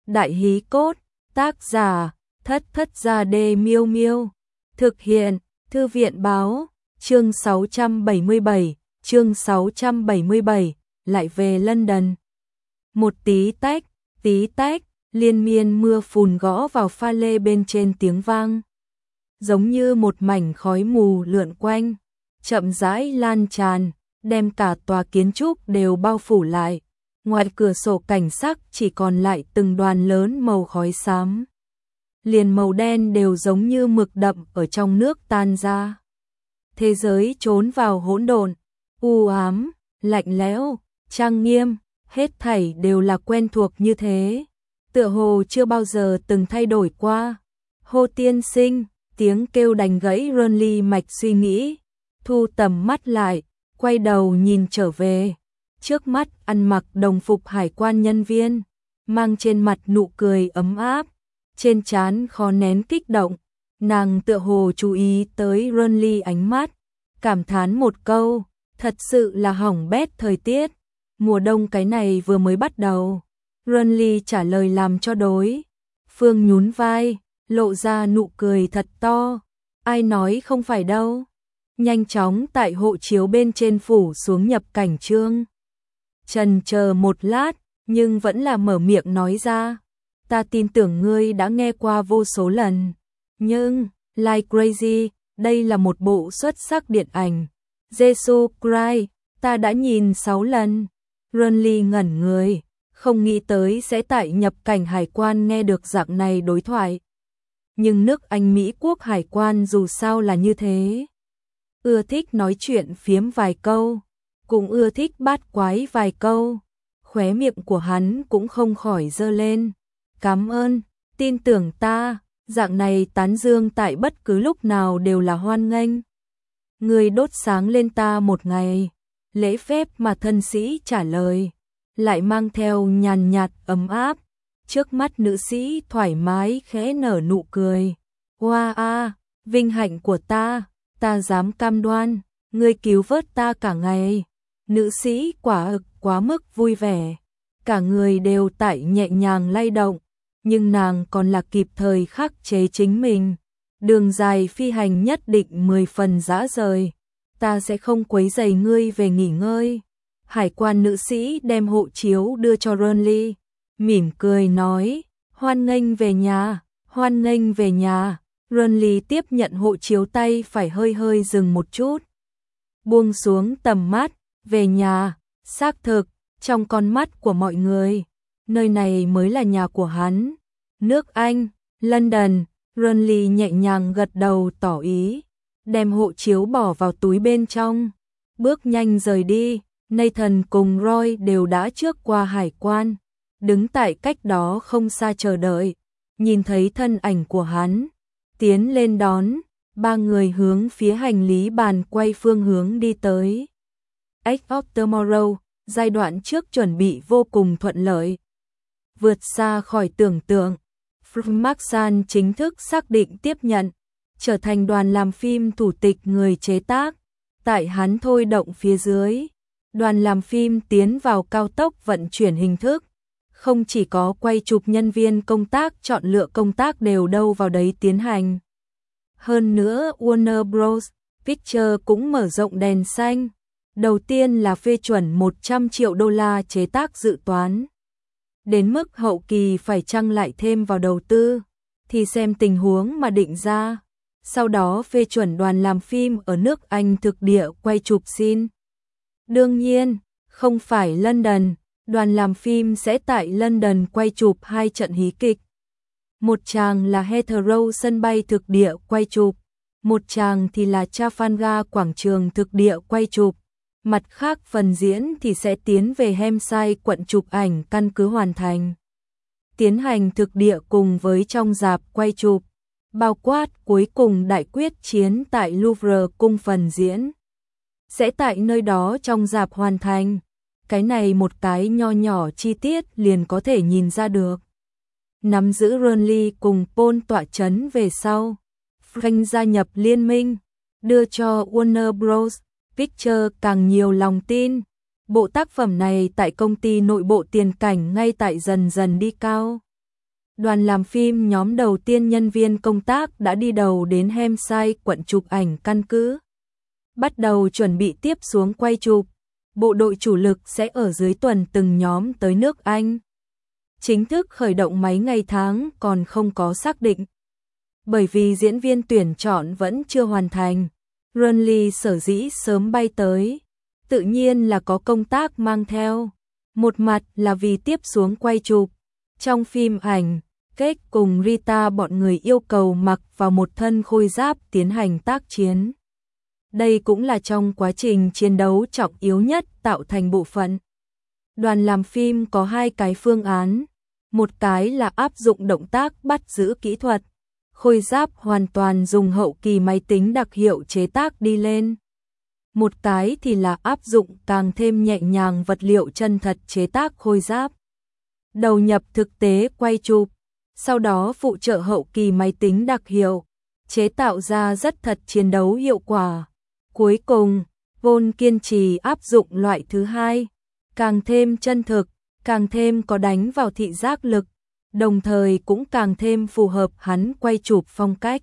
Đại hí cốt, tác giả, Thất Thất Gia Đê Miêu Miêu. Thực hiện, Thư viện báo, chương 677, lại về London. Một tí tách, liên miên mưa phùn gõ vào pha lê bên trên tiếng vang. Giống như một mảnh khói mù lượn quanh, chậm rãi lan tràn, đem cả tòa kiến trúc đều bao phủ lại. Ngoài cửa sổ cảnh sắc chỉ còn lại từng đoàn lớn màu khói xám. Liền màu đen đều giống như mực đậm ở trong nước tan ra. Thế giới trốn vào hỗn độn, u ám, lạnh lẽo, trang nghiêm, hết thảy đều là quen thuộc như thế. Tựa hồ chưa bao giờ từng thay đổi qua. Hồ tiên sinh, tiếng kêu đánh gãy Ronly mạch suy nghĩ. Thu tầm mắt lại, quay đầu nhìn trở về. Trước mắt ăn mặc đồng phục hải quan nhân viên, mang trên mặt nụ cười ấm áp, trên trán khó nén kích động. Nàng tựa hồ chú ý tới Ronly ánh mắt, cảm thán một câu, thật sự là hỏng bét thời tiết, mùa đông cái này vừa mới bắt đầu. Ronly trả lời làm cho đối phương nhún vai, lộ ra nụ cười thật to, ai nói không phải đâu. Nhanh chóng tại hộ chiếu bên trên phủ xuống nhập cảnh chương. Trần chờ một lát, nhưng vẫn là mở miệng nói ra. Ta tin tưởng ngươi đã nghe qua vô số lần. Nhưng, Like Crazy, đây là một bộ xuất sắc điện ảnh. Jesus Christ, ta đã nhìn 6 lần. Ronly ngẩn người, không nghĩ tới sẽ tại nhập cảnh hải quan nghe được dạng này đối thoại. Nhưng nước Anh Mỹ quốc hải quan dù sao là như thế. Ưa thích nói chuyện phiếm vài câu, cũng ưa thích bát quái vài câu. Khóe miệng của hắn cũng không khỏi giơ lên. Cảm ơn, tin tưởng ta, dạng này tán dương tại bất cứ lúc nào đều là hoan nghênh. Người đốt sáng lên ta một ngày. Lễ phép mà thân sĩ trả lời, lại mang theo nhàn nhạt ấm áp. Trước mắt nữ sĩ thoải mái khẽ nở nụ cười. Hoa a, vinh hạnh của ta dám cam đoan, ngươi cứu vớt ta cả ngày. Nữ sĩ quả ực quá mức vui vẻ, cả người đều tại nhẹ nhàng lay động, nhưng nàng còn là kịp thời khắc chế chính mình. Đường dài phi hành nhất định 10 phần dã rời, ta sẽ không quấy rầy ngươi về nghỉ ngơi. Hải quan nữ sĩ đem hộ chiếu đưa cho Ronly, mỉm cười nói, hoan nghênh về nhà, hoan nghênh về nhà. Ronly tiếp nhận hộ chiếu tay phải hơi hơi dừng một chút. Buông xuống tầm mắt, về nhà, xác thực, trong con mắt của mọi người, nơi này mới là nhà của hắn. Nước Anh, London, Ronly nhẹ nhàng gật đầu tỏ ý, đem hộ chiếu bỏ vào túi bên trong, bước nhanh rời đi. Nathan cùng Roy đều đã trước qua hải quan, đứng tại cách đó không xa chờ đợi, nhìn thấy thân ảnh của hắn, tiến lên đón, ba người hướng phía hành lý bàn quay phương hướng đi tới. Edge of Tomorrow, giai đoạn trước chuẩn bị vô cùng thuận lợi. Vượt xa khỏi tưởng tượng, Marsan chính thức xác định tiếp nhận, trở thành đoàn làm phim thủ tịch người chế tác. Tại hắn thôi động phía dưới, đoàn làm phim tiến vào cao tốc vận chuyển hình thức. Không chỉ có quay chụp, nhân viên công tác chọn lựa công tác đều đâu vào đấy tiến hành. Hơn nữa Warner Bros. Pictures cũng mở rộng đèn xanh. Đầu tiên là phê chuẩn 100 triệu đô la chế tác dự toán. Đến mức hậu kỳ phải chăng lại thêm vào đầu tư, thì xem tình huống mà định ra. Sau đó phê chuẩn đoàn làm phim ở nước Anh thực địa quay chụp scene. Đương nhiên, không phải London, đoàn làm phim sẽ tại London quay chụp 2 trận hí kịch. Một tràng là Heathrow sân bay thực địa quay chụp, một tràng thì là Trafalgar quảng trường thực địa quay chụp. Mặt khác phần diễn thì sẽ tiến về Hampshire quận chụp ảnh căn cứ hoàn thành. Tiến hành thực địa cùng với trong rạp quay chụp, bao quát cuối cùng đại quyết chiến tại Louvre cung phần diễn. Sẽ tại nơi đó trong rạp hoàn thành. Cái này một cái nho nhỏ chi tiết liền có thể nhìn ra được. Nắm giữ Ronly cùng Paul tọa chấn về sau, Frank gia nhập liên minh, đưa cho Warner Bros. Pictures càng nhiều lòng tin. Bộ tác phẩm này tại công ty nội bộ tiền cảnh ngay tại dần dần đi cao. Đoàn làm phim nhóm đầu tiên nhân viên công tác đã đi đầu đến Hampshire quận chụp ảnh căn cứ. Bắt đầu chuẩn bị tiếp xuống quay chụp. Bộ đội chủ lực sẽ ở dưới tuần từng nhóm tới nước Anh. Chính thức khởi động mấy ngày tháng còn không có xác định. Bởi vì diễn viên tuyển chọn vẫn chưa hoàn thành, Renly sở dĩ sớm bay tới, tự nhiên là có công tác mang theo. Một mặt là vì tiếp xuống quay chụp. Trong phim ảnh, Kate cùng Rita bọn người yêu cầu mặc vào một thân khôi giáp tiến hành tác chiến. Đây cũng là trong quá trình chiến đấu trọng yếu nhất tạo thành bộ phận. Đoàn làm phim có hai cái phương án. Một cái là áp dụng động tác bắt giữ kỹ thuật. Khôi giáp hoàn toàn dùng hậu kỳ máy tính đặc hiệu chế tác đi lên. Một cái thì là áp dụng càng thêm nhẹ nhàng vật liệu chân thật chế tác khôi giáp. Đầu nhập thực tế quay chụp, sau đó phụ trợ hậu kỳ máy tính đặc hiệu, chế tạo ra rất thật chiến đấu hiệu quả. Cuối cùng, Paul kiên trì áp dụng loại thứ hai, càng thêm chân thực, càng thêm có đánh vào thị giác lực, đồng thời cũng càng thêm phù hợp hắn quay chụp phong cách.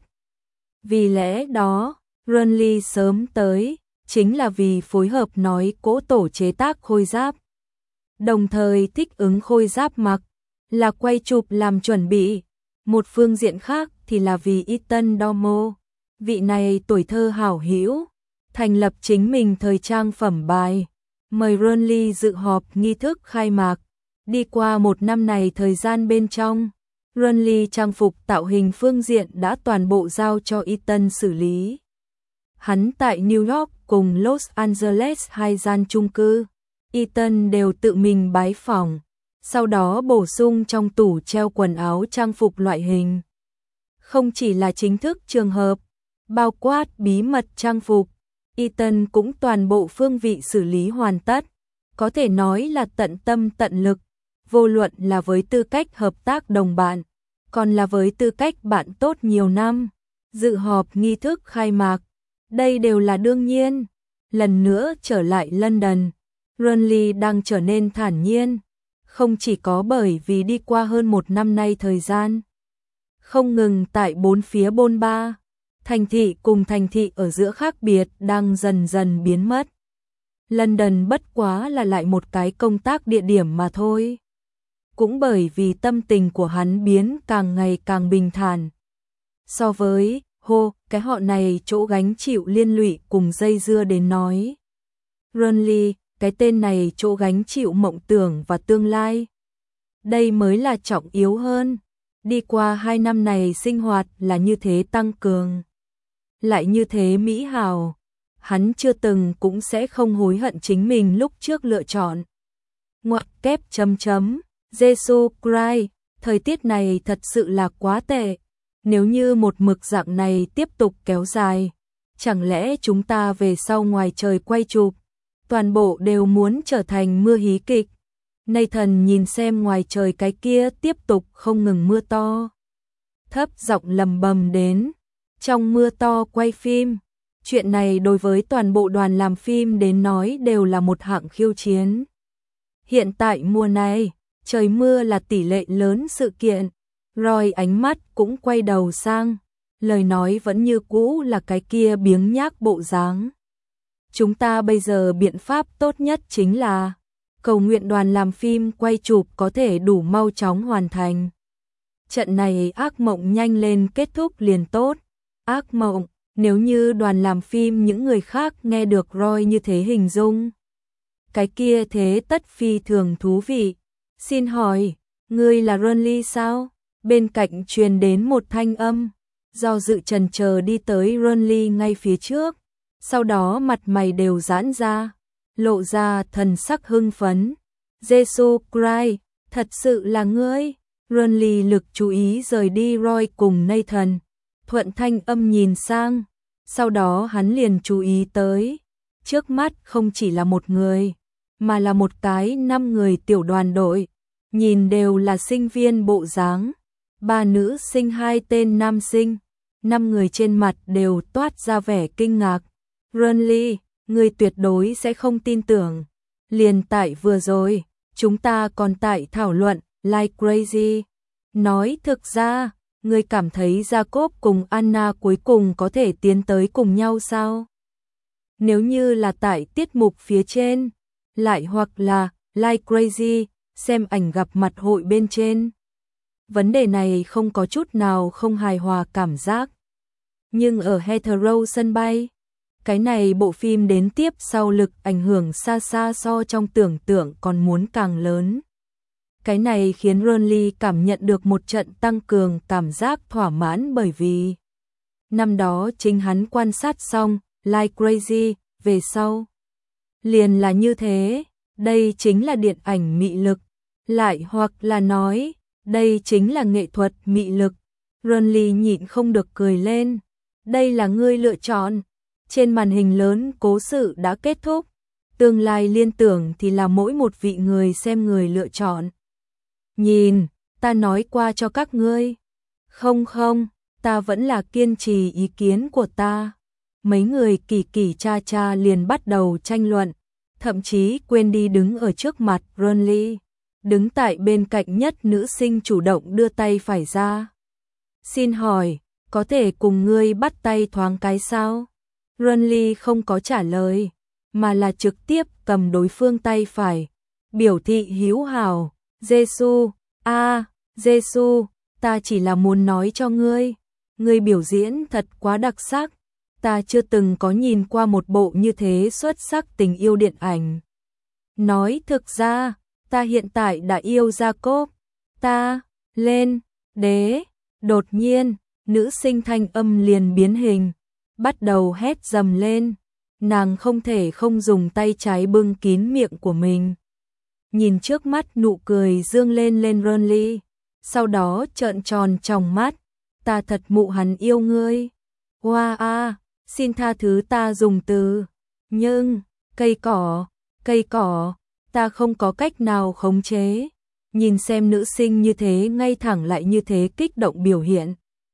Vì lẽ đó, Renly sớm tới, chính là vì phối hợp nói cỗ tổ chế tác khôi giáp. Đồng thời thích ứng khôi giáp mặc, là quay chụp làm chuẩn bị. Một phương diện khác thì là vì Ethan Dormo, vị này tuổi thơ hảo hữu, thành lập chính mình thời trang phẩm bài, mời Renly dự họp nghi thức khai mạc. Đi qua một năm này thời gian bên trong, Renly trang phục tạo hình phương diện đã toàn bộ giao cho Ethan xử lý. Hắn tại New York cùng Los Angeles hai gian chung cư, Ethan đều tự mình bái phỏng, sau đó bổ sung trong tủ treo quần áo trang phục loại hình. Không chỉ là chính thức trường hợp, bao quát bí mật trang phục, Ethan cũng toàn bộ phương vị xử lý hoàn tất, có thể nói là tận tâm tận lực, vô luận là với tư cách hợp tác đồng bạn, còn là với tư cách bạn tốt nhiều năm, dự họp nghi thức khai mạc, đây đều là đương nhiên. Lần nữa trở lại London, Renly đang trở nên thản nhiên, không chỉ có bởi vì đi qua hơn một năm nay thời gian, không ngừng tại bốn phía bôn ba, thành thị cùng thành thị ở giữa khác biệt đang dần dần biến mất. London bất quá là lại một cái công tác địa điểm mà thôi. Cũng bởi vì tâm tình của hắn biến càng ngày càng bình thản. So với cái họ này chỗ gánh chịu liên lụy cùng dây dưa đến nói. Renly, cái tên này chỗ gánh chịu mộng tưởng và tương lai. Đây mới là trọng yếu hơn. Đi qua 2 năm này sinh hoạt là như thế tăng cường. Lại như thế mỹ hào. Hắn chưa từng cũng sẽ không hối hận chính mình lúc trước lựa chọn. Ngoặc kép chấm chấm. Jesus Christ, thời tiết này thật sự là quá tệ. Nếu như một mực dạng này tiếp tục kéo dài, chẳng lẽ chúng ta về sau ngoài trời quay chụp, toàn bộ đều muốn trở thành mưa hí kịch. Nathan nhìn xem ngoài trời cái kia tiếp tục không ngừng mưa to. Thấp giọng lầm bầm đến, trong mưa to quay phim, chuyện này đối với toàn bộ đoàn làm phim đến nói đều là một hạng khiêu chiến. Hiện tại mùa này, trời mưa là tỷ lệ lớn sự kiện. Roy ánh mắt cũng quay đầu sang, lời nói vẫn như cũ là cái kia biếng nhác bộ dáng. Chúng ta bây giờ biện pháp tốt nhất chính là cầu nguyện đoàn làm phim quay chụp có thể đủ mau chóng hoàn thành. Trận này ác mộng nhanh lên kết thúc liền tốt. Ác mộng, nếu như đoàn làm phim những người khác nghe được Roy như thế hình dung. Cái kia thế tất phi thường thú vị. Xin hỏi, ngươi là Renly sao? Bên cạnh truyền đến một thanh âm, do dự chần chờ đi tới Renly ngay phía trước, sau đó mặt mày đều giãn ra, lộ ra thần sắc hưng phấn. Jesus Christ, thật sự là ngươi. Renly lực chú ý rời đi Roy cùng Nathan, thuận thanh âm nhìn sang, sau đó hắn liền chú ý tới, trước mắt không chỉ là một người, mà là một cái 5 người tiểu đoàn đội, nhìn đều là sinh viên bộ dáng. 3 nữ sinh 2 tên nam sinh, 5 người trên mặt đều toát ra vẻ kinh ngạc. Renly, ngươi tuyệt đối sẽ không tin tưởng. Liền tại vừa rồi, chúng ta còn tại thảo luận like crazy. Nói thực ra, ngươi cảm thấy Jacob cùng Anna cuối cùng có thể tiến tới cùng nhau sao? Nếu như là tại tiết mục phía trên, lại hoặc là Like Crazy, xem ảnh gặp mặt hội bên trên. Vấn đề này không có chút nào không hài hòa cảm giác. Nhưng ở Hetero sân bay, cái này bộ phim đến tiếp sau lực ảnh hưởng xa xa so trong tưởng tượng còn muốn càng lớn. Cái này khiến Ronly cảm nhận được một trận tăng cường cảm giác thỏa mãn bởi vì năm đó chính hắn quan sát xong Like Crazy về sau. Liền là như thế, đây chính là điện ảnh mị lực, lại hoặc là nói, đây chính là nghệ thuật mị lực. Ronly nhịn không được cười lên, đây là ngươi lựa chọn. Trên màn hình lớn cố sự đã kết thúc, tương lai liên tưởng thì là mỗi một vị người xem người lựa chọn. Nhìn, ta nói qua cho các ngươi. Không không, ta vẫn là kiên trì ý kiến của ta. Mấy người kỳ kỳ cha cha liền bắt đầu tranh luận, thậm chí quên đi đứng ở trước mặt Ronly. Đứng tại bên cạnh nhất nữ sinh chủ động đưa tay phải ra. Xin hỏi, có thể cùng ngươi bắt tay thoáng cái sao? Ronly không có trả lời, mà là trực tiếp cầm đối phương tay phải, biểu thị hữu hảo. Giê-xu, Giê-xu, ta chỉ là muốn nói cho ngươi biểu diễn thật quá đặc sắc, ta chưa từng có nhìn qua một bộ như thế xuất sắc tình yêu điện ảnh. Nói thực ra, ta hiện tại đã yêu Jacob, ta, lên, đế, đột nhiên, nữ sinh thanh âm liền biến hình, bắt đầu hét dầm lên, nàng không thể không dùng tay trái bưng kín miệng của mình. Nhìn trước mắt nụ cười dương lên Ronly, sau đó trợn tròn tròng mắt, ta thật mụ hắn yêu ngươi. Wow, xin tha thứ ta dùng từ, nhưng, cây cỏ, ta không có cách nào khống chế. Nhìn xem nữ sinh như thế ngay thẳng lại như thế kích động biểu hiện.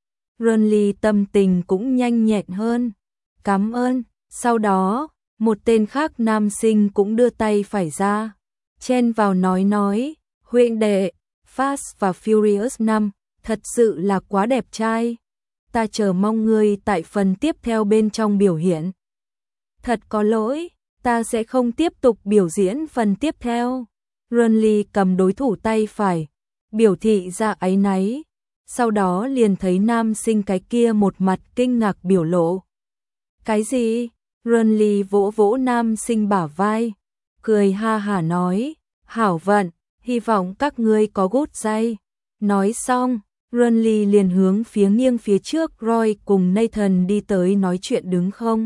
Ronly tâm tình cũng nhanh nhẹn hơn, cảm ơn. Sau đó, một tên khác nam sinh cũng đưa tay phải ra, chen vào nói, huynh đệ, Fast và Furious 5, thật sự là quá đẹp trai. Ta chờ mong ngươi tại phần tiếp theo bên trong biểu hiện. Thật có lỗi, ta sẽ không tiếp tục biểu diễn phần tiếp theo. Ronly cầm đối thủ tay phải, biểu thị ra áy náy. Sau đó liền thấy nam sinh cái kia một mặt kinh ngạc biểu lộ. Cái gì? Ronly vỗ vỗ nam sinh bả vai, cười ha hả nói, hảo vận, hy vọng các ngươi có gút dây. Nói xong, Ronly liền hướng phía nghiêng phía trước Roy cùng Nathan đi tới nói chuyện đứng không.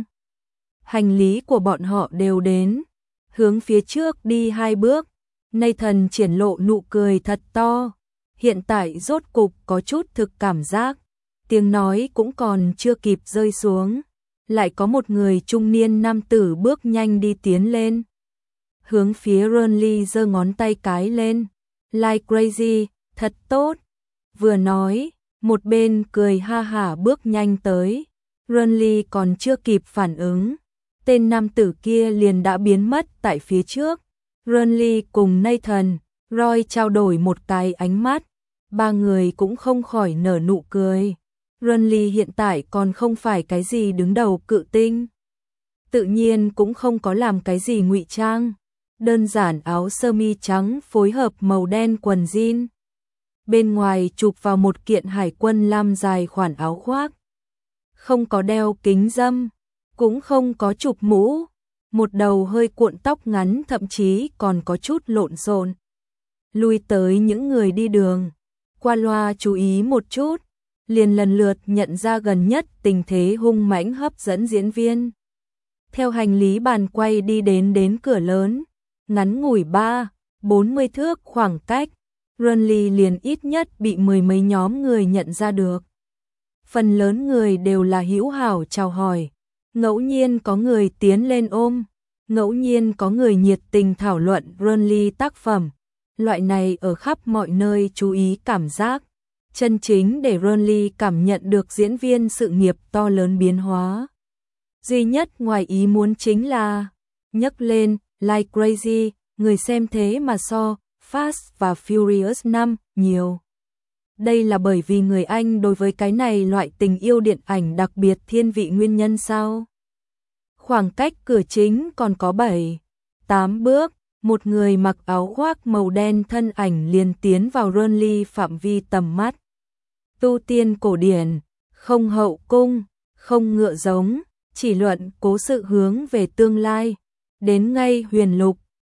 Hành lý của bọn họ đều đến, hướng phía trước đi 2 bước, Nathan triển lộ nụ cười thật to, hiện tại rốt cục có chút thực cảm giác, tiếng nói cũng còn chưa kịp rơi xuống. Lại có một người trung niên nam tử bước nhanh đi tiến lên. Hướng phía Ronly giơ ngón tay cái lên. Like Crazy, thật tốt. Vừa nói, một bên cười ha hả bước nhanh tới. Ronly còn chưa kịp phản ứng. Tên nam tử kia liền đã biến mất tại phía trước. Ronly cùng Nathan, Roy trao đổi một cái ánh mắt. Ba người cũng không khỏi nở nụ cười. Ronly hiện tại còn không phải cái gì đứng đầu cự tinh. Tự nhiên cũng không có làm cái gì ngụy trang. Đơn giản áo sơ mi trắng phối hợp màu đen quần jean. Bên ngoài chụp vào một kiện hải quân lam dài khoản áo khoác. Không có đeo kính râm, cũng không có chụp mũ. Một đầu hơi cuộn tóc ngắn thậm chí còn có chút lộn xộn. Lui tới những người đi đường, qua loa chú ý một chút. Liền lần lượt nhận ra gần nhất tình thế hung mãnh hấp dẫn diễn viên. Theo hành lý bàn quay đi đến cửa lớn, ngắn ngủi 30-40 thước khoảng cách, Ronly liền ít nhất bị 10 mấy nhóm người nhận ra được. Phần lớn người đều là hữu hảo chào hỏi, ngẫu nhiên có người tiến lên ôm, ngẫu nhiên có người nhiệt tình thảo luận Ronly tác phẩm. Loại này ở khắp mọi nơi chú ý cảm giác. Chân chính để Ronly cảm nhận được diễn viên sự nghiệp to lớn biến hóa. Duy nhất ngoài ý muốn chính là nhấc lên Like Crazy, người xem thế mà so Fast và Furious 5 nhiều. Đây là bởi vì người Anh đối với cái này loại tình yêu điện ảnh đặc biệt thiên vị nguyên nhân sao? Khoảng cách cửa chính còn có 7-8 bước, một người mặc áo khoác màu đen thân ảnh liền tiến vào Burnley phạm vi tầm mắt. Tu tiên cổ điển, không hậu cung, không ngựa giống, chỉ luận cố sự hướng về tương lai, đến ngay huyền lục,